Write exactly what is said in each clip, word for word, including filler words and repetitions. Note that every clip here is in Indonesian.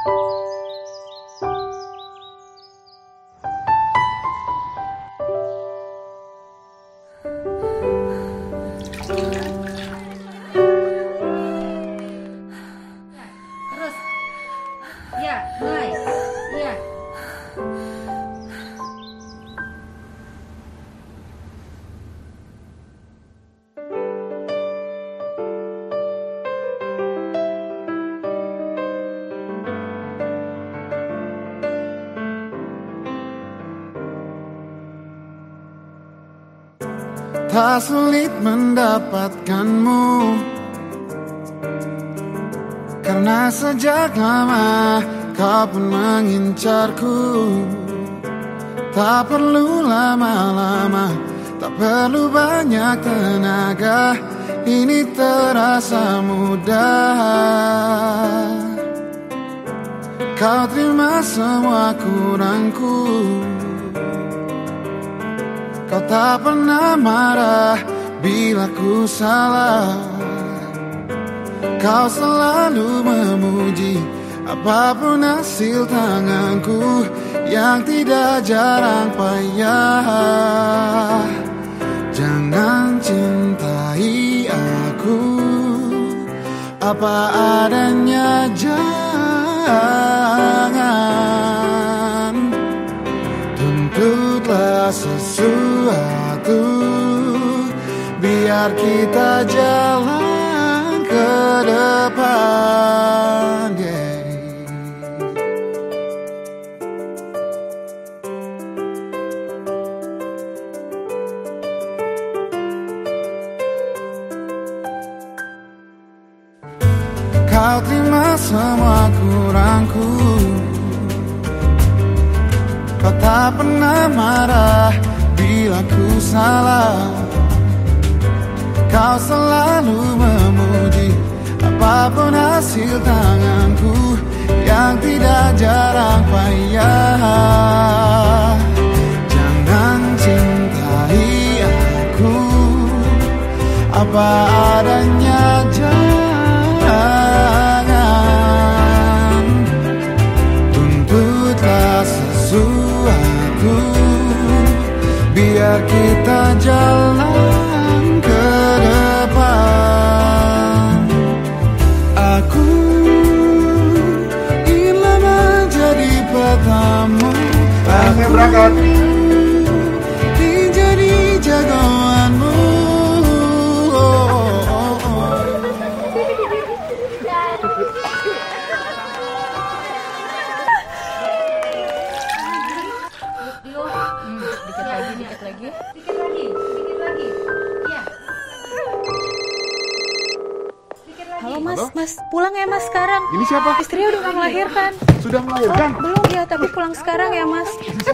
Tak sulit mendapatkanmu, karena sejak lama kau pun mengincarku. Tak perlu lama-lama, tak perlu banyak tenaga, ini terasa mudah. Kau terima semua kurangku, kau tak pernah marah bila ku salah. Kau selalu memuji apapun hasil tanganku yang tidak jarang payah. Jangan cintai aku apa adanya, jangan tuntutlah sesuatu, biar kita jalan ke depan, yeah. Kau terima semua kurangku, kau tak pernah marah bila ku salah. Kau selalu memuji apapun hasil tanganku yang tidak jarang payah. Jangan cintai aku apa adanya, jangan tuntutlah sesuatu, biar kita jalan ke depan. Aku ingin menjadi pertama, aku berangkat ingin jadi jagoanmu. Oh, oh, oh, oh. Dikit lagi, dikit lagi, dikit lagi, dikit lagi, ya. Halo mas, Halo? Mas pulang ya mas sekarang. Ini siapa? Istrinya udah melahirkan. Sudah melahirkan? Oh, belum ya, tapi pulang sekarang ya mas. Dikit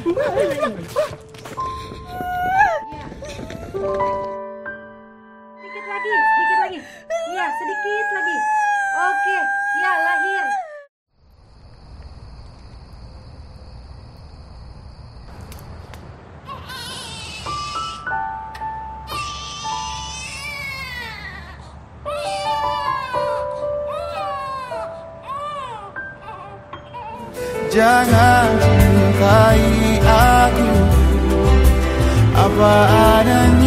lagi, sedikit lagi, ya sedikit lagi. Oke, ya lahir. Jangan cintai aku apa adanya,